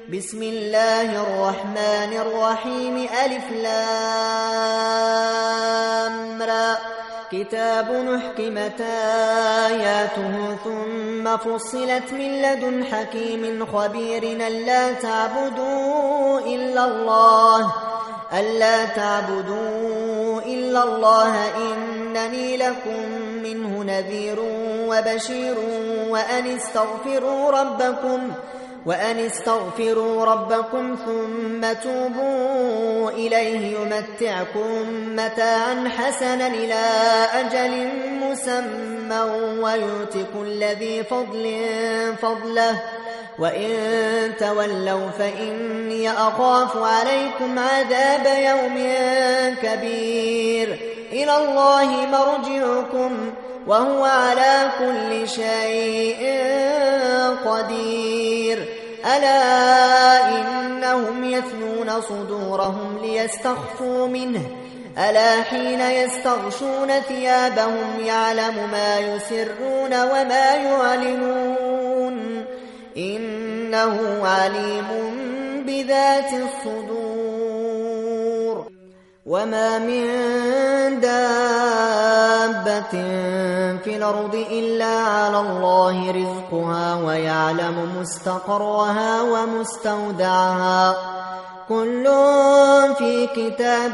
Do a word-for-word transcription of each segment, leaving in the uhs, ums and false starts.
بسم الله الرحمن الرحيم ألف لام را كتاب أحكمت آياته ثم فصلت من لدن حكيم خبير ألا تعبدوا إلا الله ألا تعبدوا إلا الله إنني لكم منه نذير وبشير وأن استغفروا ربكم وأن استغفروا ربكم ثم توبوا إليه يمتعكم متاعا حسنا إلى أجل مسمى ويؤت كل ذي فضل فضله وإن تولوا فإني أخاف عليكم عذاب يوم كبير إلى الله مرجعكم وهو على كل شيء قدير ألا إنهم يثنون صدورهم ليستخفوا منه ألا حين يستغشون ثيابهم يعلم ما يسرون وما يعلنون إنه عليم بذات الصدور وما من دابة في الأرض إلا على الله رزقها ويعلم مستقرها ومستودعها كل في كتاب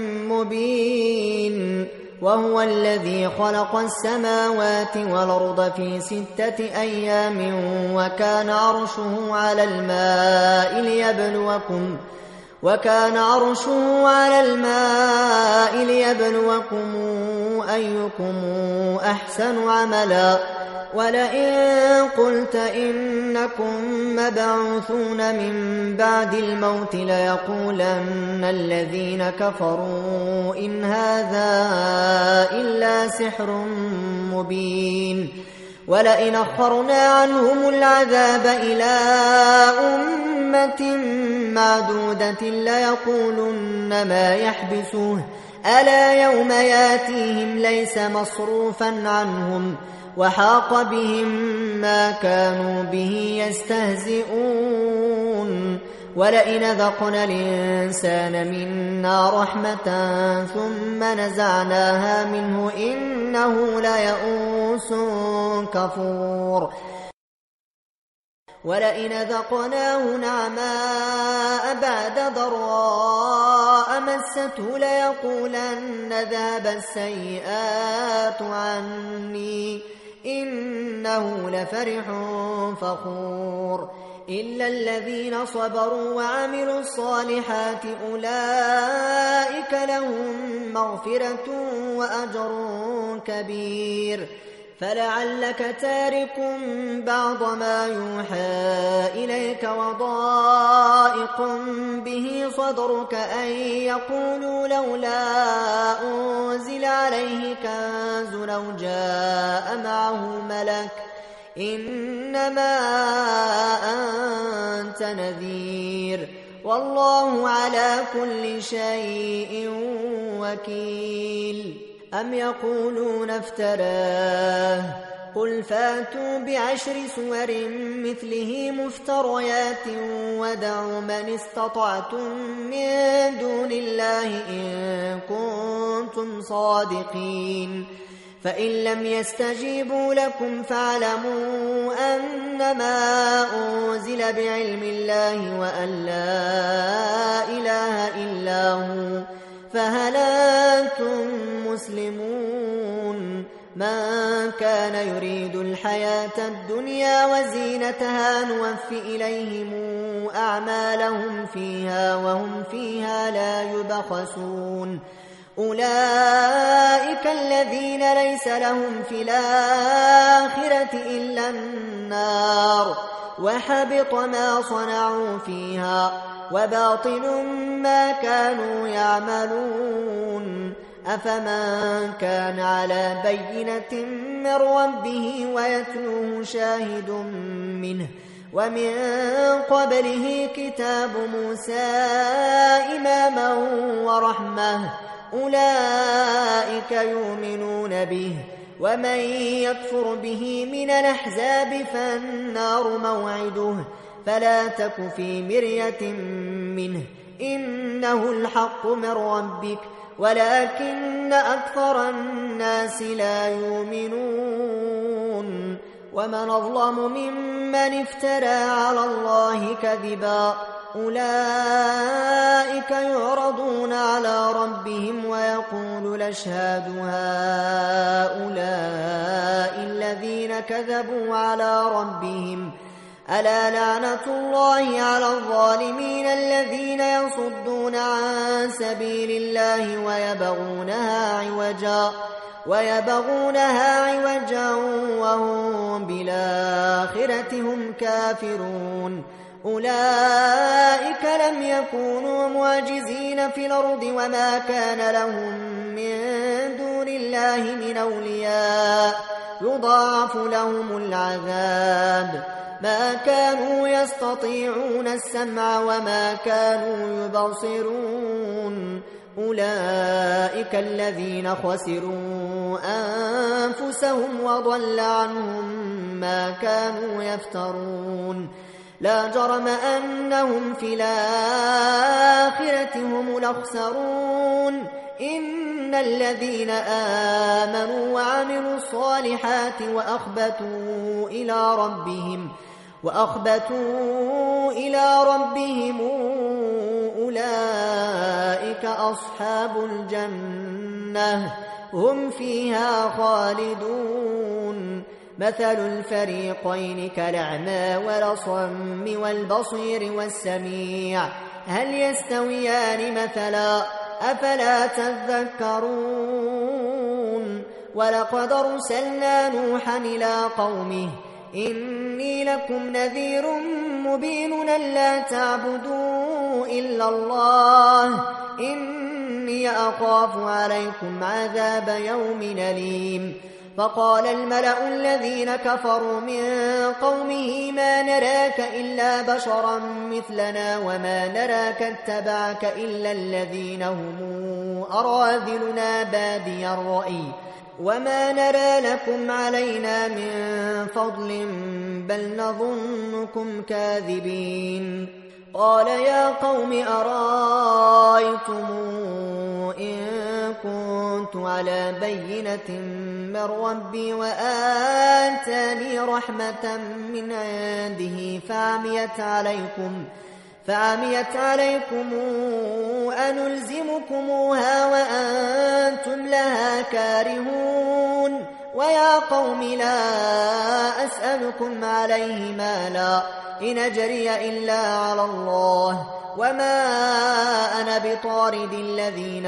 مبين وهو الذي خلق السماوات والأرض في ستة أيام وكان عرشه على الماء ليبلوكم وكان عرشه على الماء ليبلوكم أيكم أحسن عملا ولئن قلت إنكم مبعوثون من بعد الموت ليقولن الذين كفروا إن هذا إلا سحر مبين ولئن أخرنا عنهم العذاب إلى أمة معدودة ليقولن ما يحبسوه ألا يوم ياتيهم ليس مصروفا عنهم وحاق بهم ما كانوا به يستهزئون ولئن ذقنا الإنسان منا رحمة ثم نزعناها منه إنه ليئوس كفور ولئن ذقناه نعماء بعد ضراء مسته ليقولن ذهب السيئات عني إنه لفرح فخور إلا الذين صبروا وعملوا الصالحات أولئك لهم مغفرة وأجر كبير فلعلك تارك بعض ما يوحى إليك وضائق به صدرك أن يقولوا لولا أنزل عليه كنز لو جاء معه ملك إنما أنت نذير والله على كل شيء وكيل أم يقولون افتراه قل فاتوا بعشر سور مثله مفتريات ودعوا من استطعتم من دون الله إن كنتم صادقين فإن لم يستجيبوا لكم فاعلموا أنما أنزل بعلم الله وأن لا إله إلا هو فهل أنتم مسلمون من كان يريد الحياة الدنيا وزينتها نوفي إليهم أعمالهم فيها وهم فيها لا يبخسون أولئك الذين ليس لهم في الآخرة إلا النار وحبط ما صنعوا فيها وباطل ما كانوا يعملون أفمن كان على بينة من ربه ويتلوه شاهد منه ومن قبله كتاب موسى إماما ورحمة أولئك يؤمنون به ومن يكفر به من الأحزاب فالنار موعده فلا تك في مرية منه إنه الحق من ربك ولكن أكثر الناس لا يؤمنون ومن أظلم ممن افترى على الله كذبا أولئك يعرضون على ربهم ويقول الأشهاد هؤلاء الذين كذبوا على ربهم ألا لعنة الله على الظالمين الذين يصدون عن سبيل الله ويبغونها عوجا ويبغونها عوجا وهم بالآخرة هم كافرون أولئك لم يكونوا معجزين في الأرض وما كان لهم من دون الله من أولياء يضاعف لهم العذاب ما كانوا يستطيعون السمع وما كانوا يبصرون أولئك الذين خسروا أنفسهم وضل عنهم ما كانوا يفترون لا جرم أنهم في الآخرة هم الأخسرون إن الذين آمنوا وعملوا الصالحات وأخبتوا إلى ربهم وأخبتوا إلى ربهم أولئك أصحاب الجنة هم فيها خالدون مثل الفريقين كالأعمى والأصم والبصير والسميع هل يستويان مثلا أفلا تذكرون ولقد أرسلنا نوحا إلى قومه إني لكم نذير مبين ألا تعبدوا إلا الله إني أخاف عليكم عذاب يوم أليم فقال الملأ الذين كفروا من قومه ما نراك إلا بشرا مثلنا وما نراك اتبعك إلا الذين هم أراذلنا بادي الرأي وما نرى لكم علينا من فضل بل نظنكم كاذبين قال يا قوم أرأيتم إن كنت على بينة من ربي وآتاني رحمة من عنده فعميت عليكم فعميت عليكم أنلزمكموها وأنتم لها كارهون ويا قوم لا أسألكم عليه مالا إن أجري إلا على الله وما أنا بطارد الذين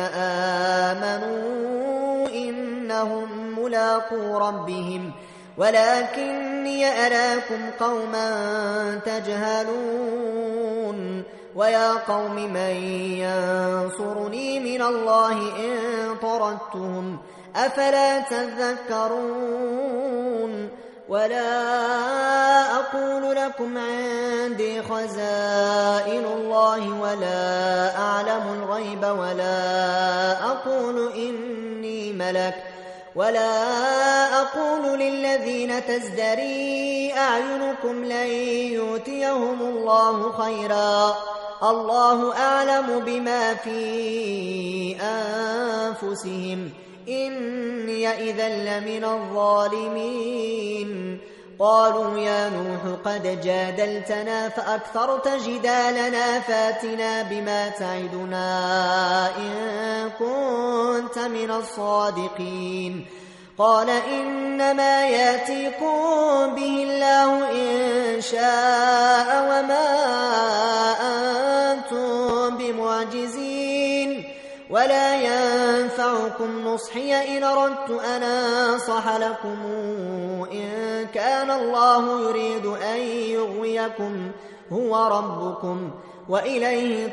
آمنوا إنهم ملاقو ربهم ولكني أراكم قوما تجهلون ويا قوم من ينصرني من الله إن طردتهم أفلا تذكرون ولا أقول لكم عندي خزائن الله ولا أعلم الغيب ولا أقول إني ملك ولا أقول للذين تزدري أعينكم لن يؤتيهم الله خيرا الله أعلم بما في أنفسهم إني إذا لمن الظالمين قالوا يا نوح قد جادلتنا فأكثرت جدالنا فاتنا بما تعدنا إن كنت من الصادقين قال إنما ياتيكم به الله إن شاء وما أنتم بمعجزين ولا ينفعكم نصحي إن أردت أن أنصح لكم إن كان الله يريد أن يغويكم هو ربكم وإليه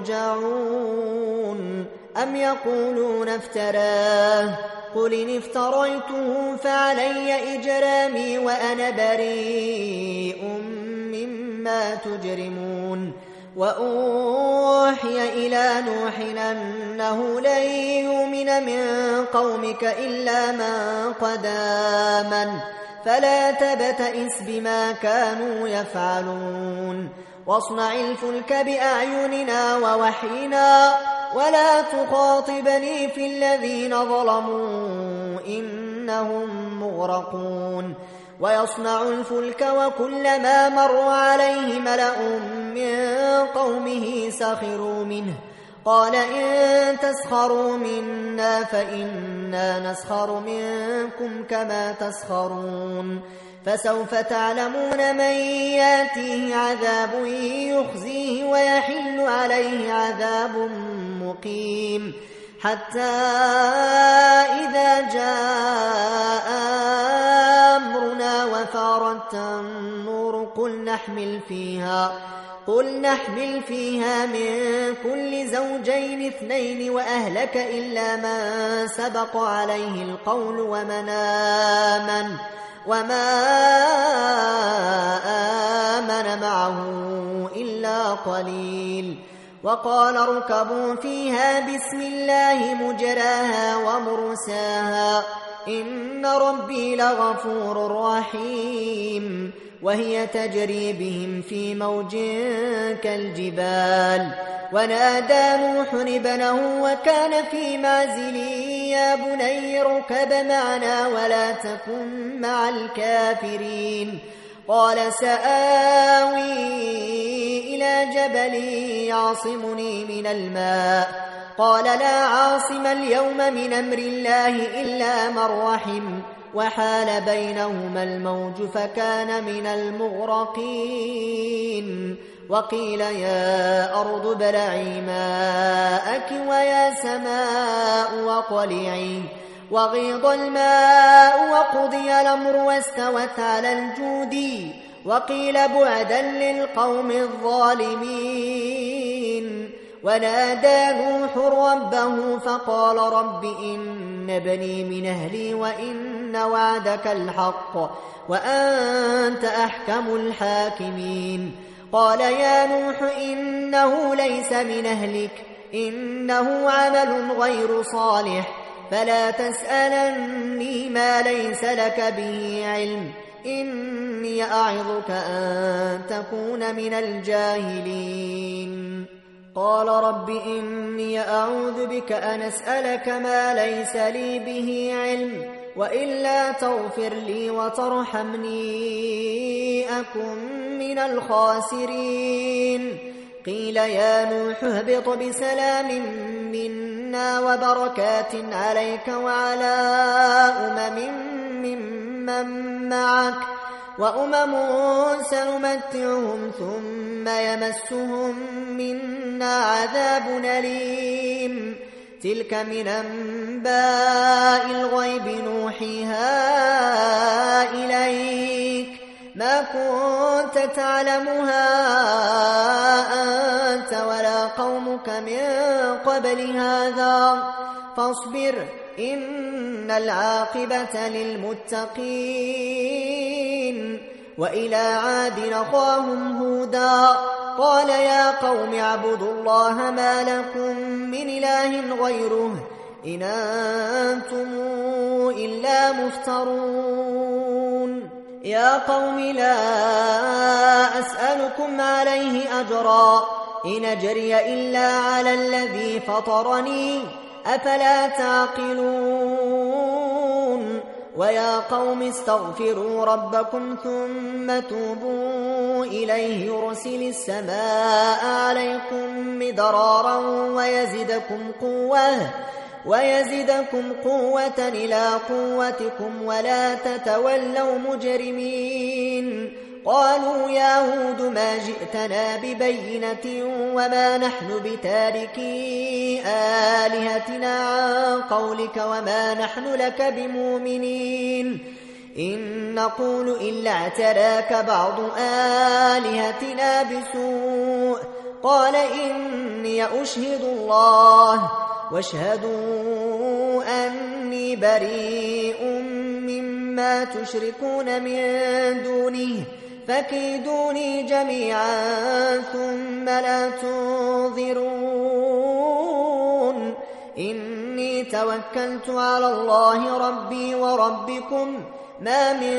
ترجعون أم يقولون افتراه قل إن افتريته فعلي إجرامي وأنا بريء مما تجرمون وأوحي إلى نوح أنه لن يؤمن من قومك إلا من قد آمن فلا تبتئس بما كانوا يفعلون واصنع الفلك بأعيننا ووحينا ولا تخاطبني في الذين ظلموا إنهم مغرقون ويصنع الفلك وكلما مر عليه ملأ من قومه سخروا منه قال إن تسخروا منا فإنا نسخر منكم كما تسخرون فسوف تعلمون من ياتيه عذاب يخزيه ويحل عليه عذاب مقيم حتى إذا جاء أمرنا وفارت النور قل نحمل فيها قل نحمل فيها من كل زوجين اثنين وأهلك إلا من سبق عليه القول ومن آمن وما آمن معه إلا قليل وقال اركبوا فيها بسم الله مجراها ومرساها إن ربي لغفور رحيم وهي تجري بهم في موج كالجبال ونادى نوح ابنه وكان في معزل يا بني اركب معنا ولا تكن مع الكافرين قال سآوي إلى جبل يعصمني من الماء قال لا عاصم اليوم من أمر الله إلا من رحم وحال بينهما الموج فكان من المغرقين وقيل يا أرض ابلعي ماءك ويا سماء وقلعي وغيض الماء وقضي الأمر واستوت على الجود وقيل بعدا للقوم الظالمين ونادى نوح ربه فقال رب إن ابني من أهلي وإن وعدك الحق وأنت أحكم الحاكمين قال يا نوح إنه ليس من أهلك إنه عمل غير صالح فلا تسألني ما ليس لك به علم إني أعظك أن تكون من الجاهلين قال رب إني أعوذ بك أن أسألك ما ليس لي به علم وإلا تغفر لي وترحمني أكن من الخاسرين قيل يا نوح اهبط بسلام منا وبركات عليك وعلى أمم ممن معك وأمم سنمتعهم ثم يمسهم منا عذاب أليم تلك من أنباء الغيب نوحيها إليك ما كنت تعلمها أنت ولا قومك من قبل هذا فاصبر إن العاقبة للمتقين وإلى عاد أخاهم هودا قال يا قوم اعبدوا الله ما لكم من إله غيره إن أنتم إلا مفترون يا قوم لا أسألكم عليه أجرا إن أجري إلا على الذي فطرني أفلا تعقلون ويا قوم استغفروا ربكم ثم توبوا إليه يرسل السماء عليكم مدرارا ويزدكم قوة ويزدكم قوة إلى قوتكم ولا تتولوا مجرمين قالوا يا هود ما جئتنا ببينة وما نحن بتاركي آلهتنا عن قولك وما نحن لك بمؤمنين إن نقول إلا اعتراك بعض آلهتنا بسوء قال إني أشهد الله واشهدوا أني بريء مما تشركون من دونه فكيدوني جميعا ثم لا تنظرون إني توكلت على الله ربي وربكم ما من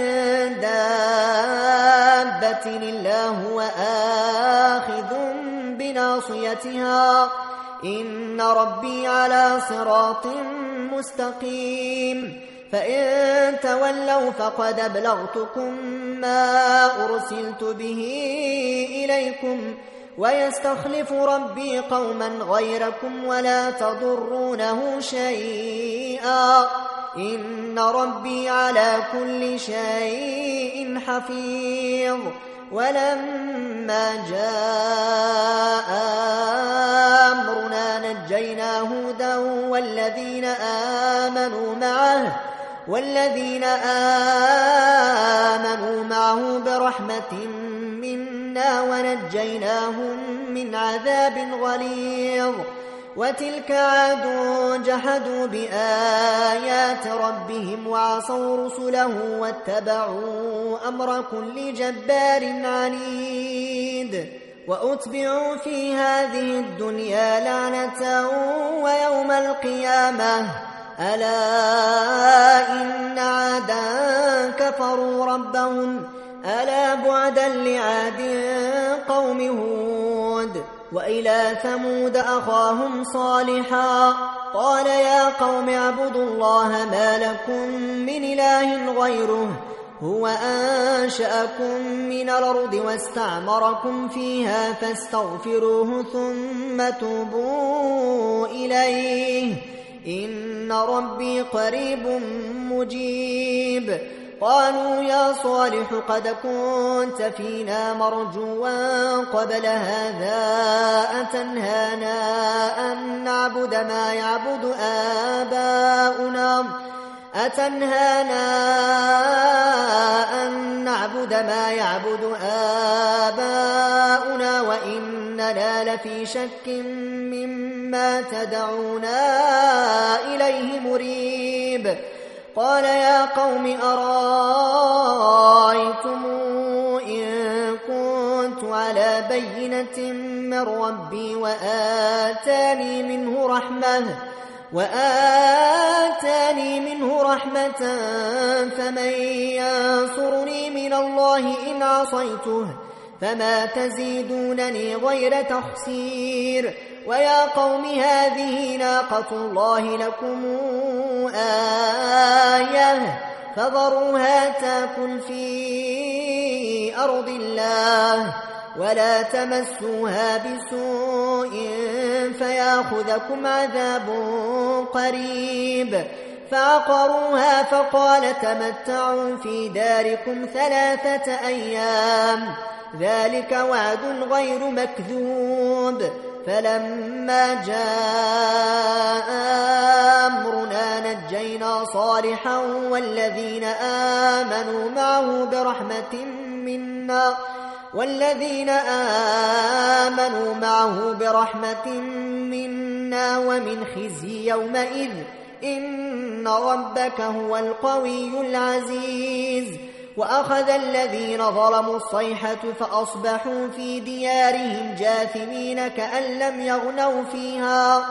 دابة إلا هو آخذ بناصيتها إن ربي على صراط مستقيم فإن تولوا فقد أبلغتكم ما أرسلت به إليكم ويستخلف ربي قوما غيركم ولا تضرونه شيئا إن ربي على كل شيء حفيظ ولما جاء أمرنا نجينا هودا والذين آمنوا معه والذين آمنوا معه برحمة منا ونجيناهم من عذاب غليظ وتلك عاد جحدوا بآيات ربهم وعصوا رسله واتبعوا أمر كل جبار عنيد وأتبعوا في هذه الدنيا لعنة ويوم القيامة ألا إن عادا كفروا ربهم ألا بعدا لعاد قوم هود وإلى ثمود أخاهم صالحا قال يا قوم اعبدوا الله ما لكم من إله غيره هو أنشأكم من الأرض واستعمركم فيها فاستغفروه ثم توبوا إليه إن ربي قريب مجيب قالوا يا صالح قد كنت فينا مرجوا قبل هذا أتنهانا أن نعبد ما يعبد آباؤنا أتنهانا أن نعبد ما يعبد آباؤنا وإننا لفي شك مما تدعونا إليه مريب قال يا قوم أرأيتم إن كنت على بينة من ربي وآتاني منه رحمة وآتاني منه رحمة فمن ينصرني من الله إن عصيته فما تزيدونني غير تخسير ويا قوم هذه ناقة الله لكم آية فذروها تاكل في أرض الله ولا تمسوها بسوء فياخذكم عذاب قريب فعقروها فقال تمتعوا في داركم ثلاثة أيام ذلك وعد غير مكذوب فلما جاء أمرنا نجينا صالحا والذين آمنوا معه برحمة منا والذين آمنوا معه برحمة منا ومن خزي يومئذ إن ربك هو القوي العزيز وأخذ الذين ظلموا الصيحة فأصبحوا في ديارهم جاثمين كأن لم يغنوا فيها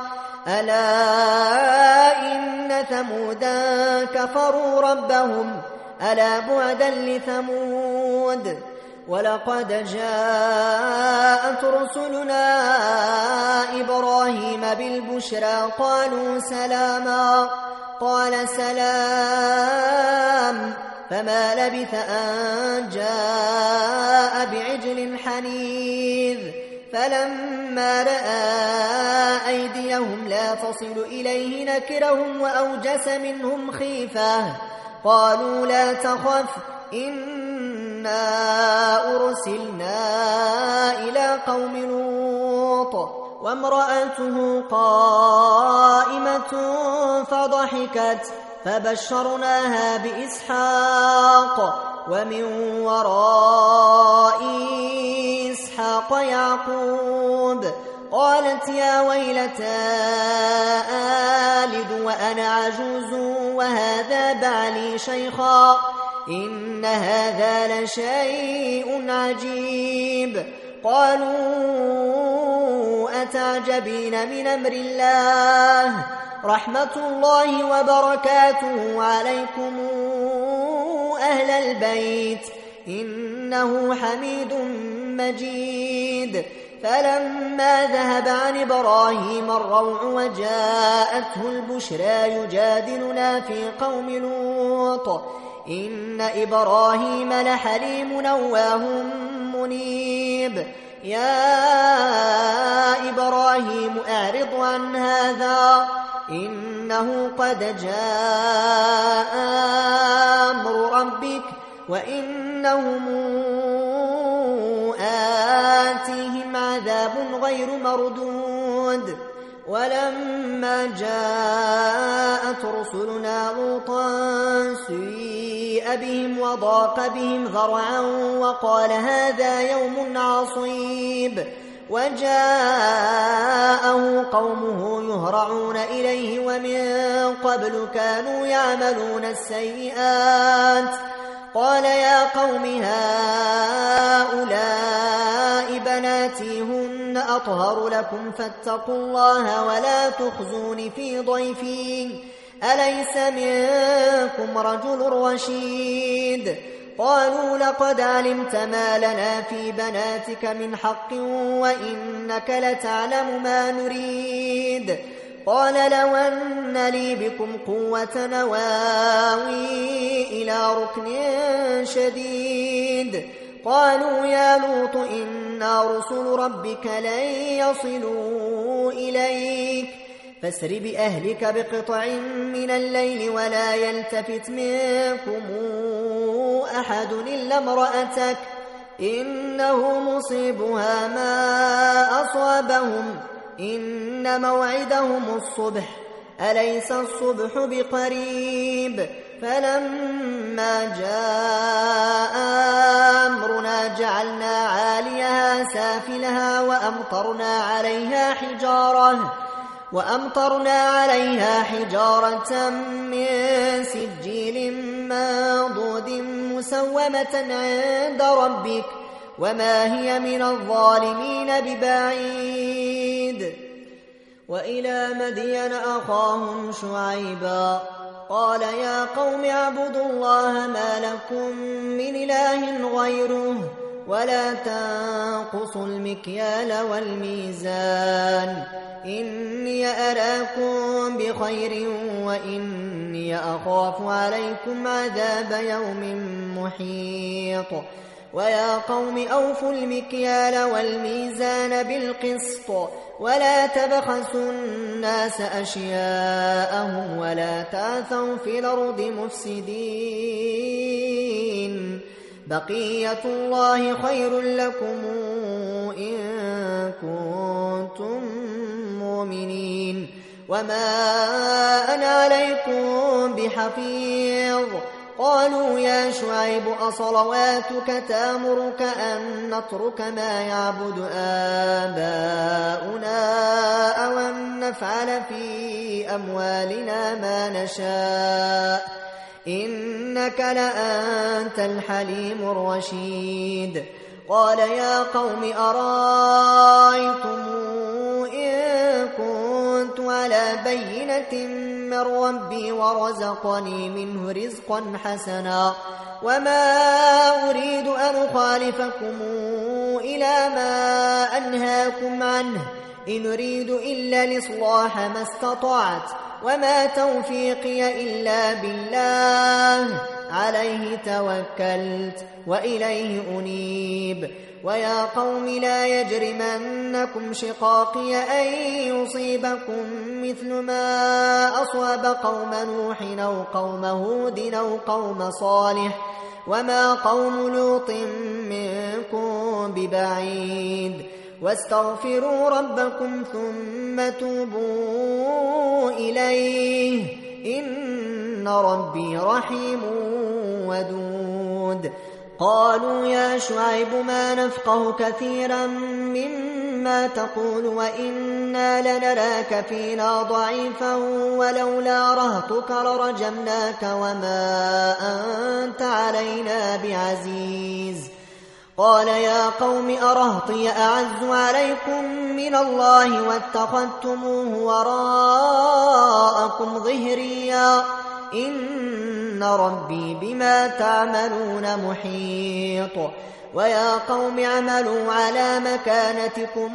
ألا إن ثمودا كفروا ربهم ألا بعدا لثمود ولقد جاءت رسلنا إبراهيم بالبشرى قالوا سلاما قال سلام فما لبث أن جاء بعجل حنيذ فلما رأى أيديهم لا تصل إليه نكرهم وأوجس منهم خيفة قالوا لا تخف إنا أرسلنا إلى قوم لوط وامرأته قائمة فضحكت فبشرناها بإسحاق ومن وراء إسحاق يعقوب قالت يا ويلتى آلد وأنا عجوز وهذا بعلي شيخا إن هذا لشيء عجيب. قالوا أتعجبين من أمر الله رحمة الله وبركاته عليكم أهل البيت إنه حميد مجيد. فلما ذهب عن إبراهيم الروع وجاءته البشرى يجادلنا في قوم لوط إن إبراهيم لحليم أواه منيب. يا إبراهيم أعرض عن هذا إنه قد جاء أمر ربك وإنهم آتيهم عذاب غير مردود. ولما جاءت رسلنا لوطا سيء بهم وضاق بهم ذرعا وقال هذا يوم عصيب. وجاءه قومه يهرعون إليه ومن قبل كانوا يعملون السيئات. قال يا قوم هؤلاء بناتي هن أطهر لكم فاتقوا الله ولا تخزون في ضيفي أليس منكم رجل رشيد. قالوا لقد علمت ما لنا في بناتك من حق وإنك لتعلم ما نريد. قال لو أن لي بكم قوة نواوي إلى ركن شديد. قالوا يا لوط إنا رسل ربك لن يصلوا إليك فاسر بأهلك بقطع من الليل ولا يلتفت منكم أحد إلا امرأتك إنه مصيبها ما أصابهم إن موعدهم الصبح أليس الصبح بقريب. فلما جاء أمرنا جعلنا عاليها سافلها وأمطرنا عليها حجارة وأمطرنا عليها حجارة من سجيل منضود مسومة عند ربك وما هي من الظالمين ببعيد. وإلى مدين أخاهم شعيبا قال يا قوم اعبدوا الله ما لكم من إله غيره ولا تنقصوا المكيال والميزان إني أراكم بخير وإني أخاف عليكم عذاب يوم محيط. ويا قوم أوفوا المكيال والميزان بالقسط ولا تبخسوا الناس أشياءهم ولا تعثوا في الأرض مفسدين بقية الله خير لكم إن كنتم مؤمنين وما أنا عليكم بحفيظ. قالوا يا شعيب أصلواتك تأمرك أن نترك ما يعبد آباؤنا أو أن نفعل في أموالنا ما نشاء إنك لأنت الحليم الرشيد. قال يا قوم أرأيتم إن كنت على بينة من ربي ورزقني منه رزقا حسنا وما أريد أن أخالفكم إلى ما أنهاكم عنه إن أريد إلا الإصلاح ما استطعت وما توفيقي إلا بالله عليه توكلت وإليه أنيب. ويا قوم لا يجرمنكم شقاقي أن يصيبكم مثل ما أصاب قوم نوح أو قوم هود أو قوم صالح وما قوم لوط منكم ببعيد. واستغفروا ربكم ثم توبوا إليه إن ربي رحيم ودود. قالوا يا شعيب ما نفقه كثيرا مما تقول وإنا لنراك فينا ضعيفا ولولا رهطك لرجمناك وما أنت علينا بعزيز. قال يا قوم أرهطي أعز عليكم من الله واتخذتموه وراءكم ظهريا إن ربي بما تعملون محيط. ويا قوم اعملوا على مكانتكم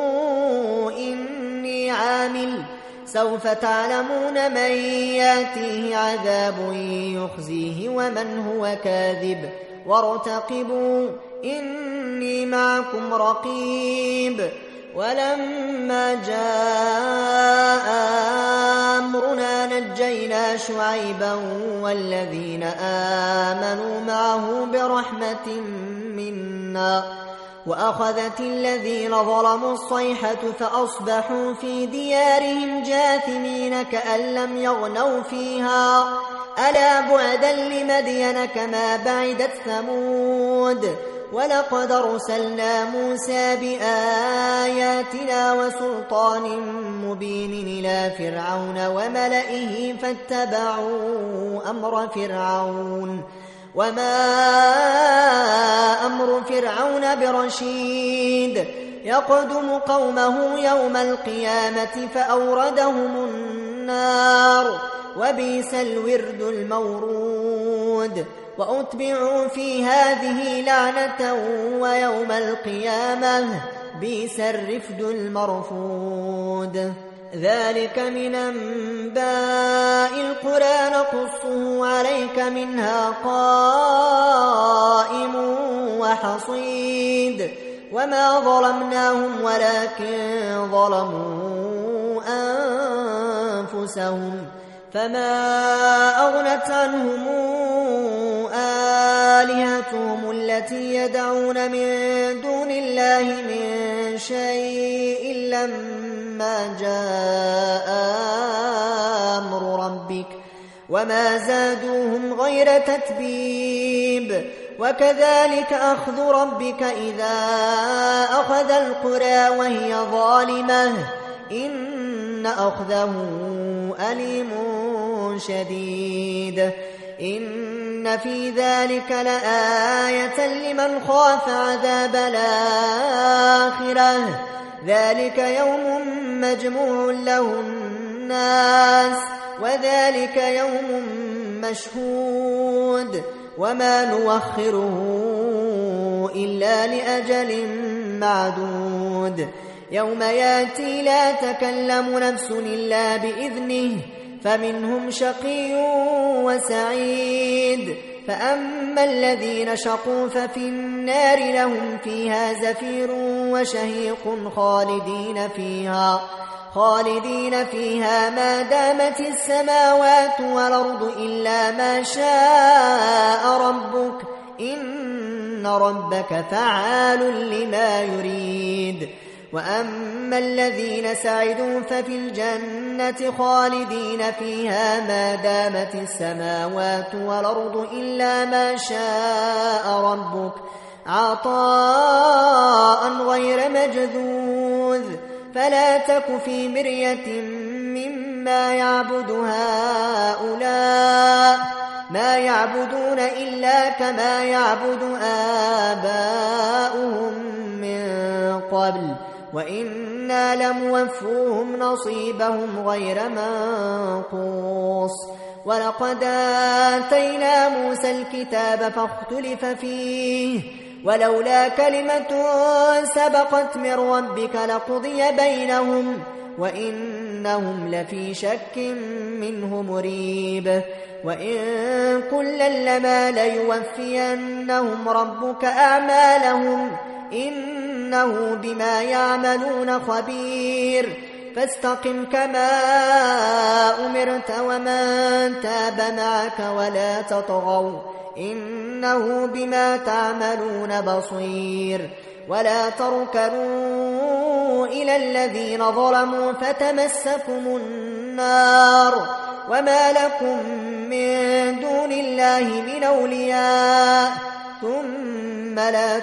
إني عامل سوف تعلمون من ياتيه عذاب يخزيه ومن هو كاذب وارتقبوا إني معكم رقيب. ولما جاء أمرنا نجينا شعيبا والذين آمنوا معه برحمة منا وأخذت الذين ظلموا الصيحة فأصبحوا في ديارهم جاثمين كأن لم يغنوا فيها ألا بعدا لمدين كما بعدت ثمود. ولقد أرسلنا موسى بآياتنا وسلطان مبين إلى فرعون وملئه فاتبعوا أمر فرعون وما أمر فرعون برشيد يقدم قومه يوم القيامة فأوردهم النار وبئس الورد المورود. وأتبعوا في هذه لعنة ويوم القيامة بئس الرفد المرفود. ذلك من أنباء القرى نقصه عليك منها قائم وحصيد. وما ظلمناهم ولكن ظلموا أنفسهم فما أغنت عنهم آلهتهم التي يدعون من دون الله من شيء لما جاء أمر ربك وما زادوهم غير تتبيب. وكذلك أخذ ربك إذا أخذ القرى وهي ظالمة إن أخذه أليم شديد. إن في ذلك لآية لمن خاف عذاب الآخرة ذلك يوم مجموع له الناس وذلك يوم مشهود وما نوخره إلا لأجل معدود. يوم ياتي لا تكلم نفس إلا بإذنه فمنهم شقي وسعيد. فأما الذين شقوا ففي النار لهم فيها زفير وشهيق خالدين فيها خالدين فيها ما دامت السماوات والأرض إلا ما شاء ربك إن ربك فعال لما يريد. وأما الذين سعدوا ففي الجنة خالدين فيها ما دامت السماوات والأرض إلا ما شاء ربك عطاء غير مجذوذ. فلا تك في مرية مما يعبد هؤلاء ما يعبدون إلا كما يعبد آباؤهم من قبل وإنا لموفوهم نصيبهم غير منقوص. ولقد آتينا موسى الكتاب فاختلف فيه ولولا كلمة سبقت من ربك لقضي بينهم وإنهم لفي شك منه مريب. وإن كلا لما ليوفينهم ربك أعمالهم إنه بما يعملون خبير. فاستقم كما أمرت ومن تاب معك ولا تطغوا إنه بما تعملون بصير. ولا تركنوا إلى الذين ظلموا فتمسكم النار وما لكم من دون الله من أولياء ثم لا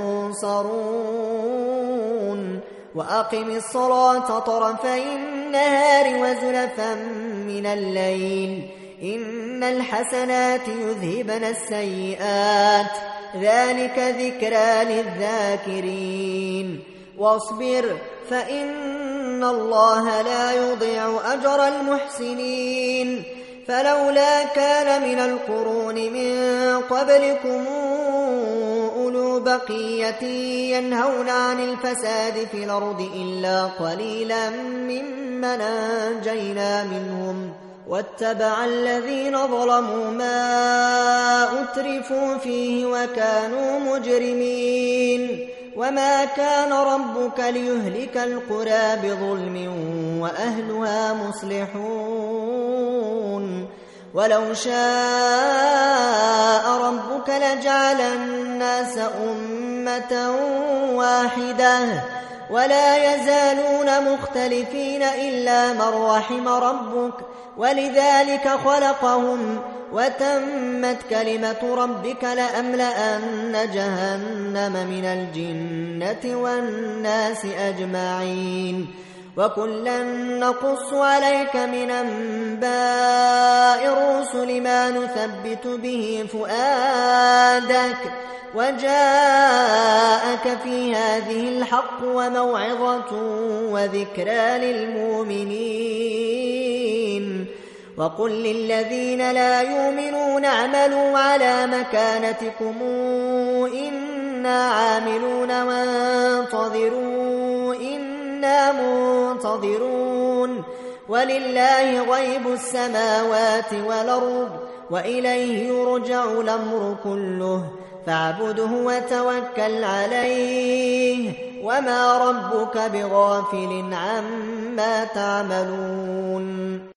تنصرون وأقم الصلاة طرفي النهار وزلفا من الليل إن الحسنات يذهبن السيئات ذلك ذكرى للذاكرين واصبر فإن الله لا يضيع أجر المحسنين فلولا كان من القرون من قبلكم أولو بقية ينهون عن الفساد في الأرض إلا قليلا ممن أنجينا منهم واتبع الذين ظلموا ما أترفوا فيه وكانوا مجرمين وما كان ربك ليهلك القرى بظلم وأهلها مصلحون ولو شاء ربك لجعل الناس أمة واحدة ولا يزالون مختلفين إلا من رحم ربك ولذلك خلقهم وتمت كلمة ربك لأملأن جهنم من الجنة والناس أجمعين وكلا نقص عليك من أنباء الرسل ما نثبت به فؤادك وجاءك في هذه الحق وموعظة وذكرى للمؤمنين وقل للذين لا يؤمنون اعملوا على مكانتكم إنا عاملون وانتظروا إنا منتظرون ولله غيب السماوات والأرض وإليه يرجع الأمر كله فاعبده وتوكل عليه وما ربك بغافل عما تعملون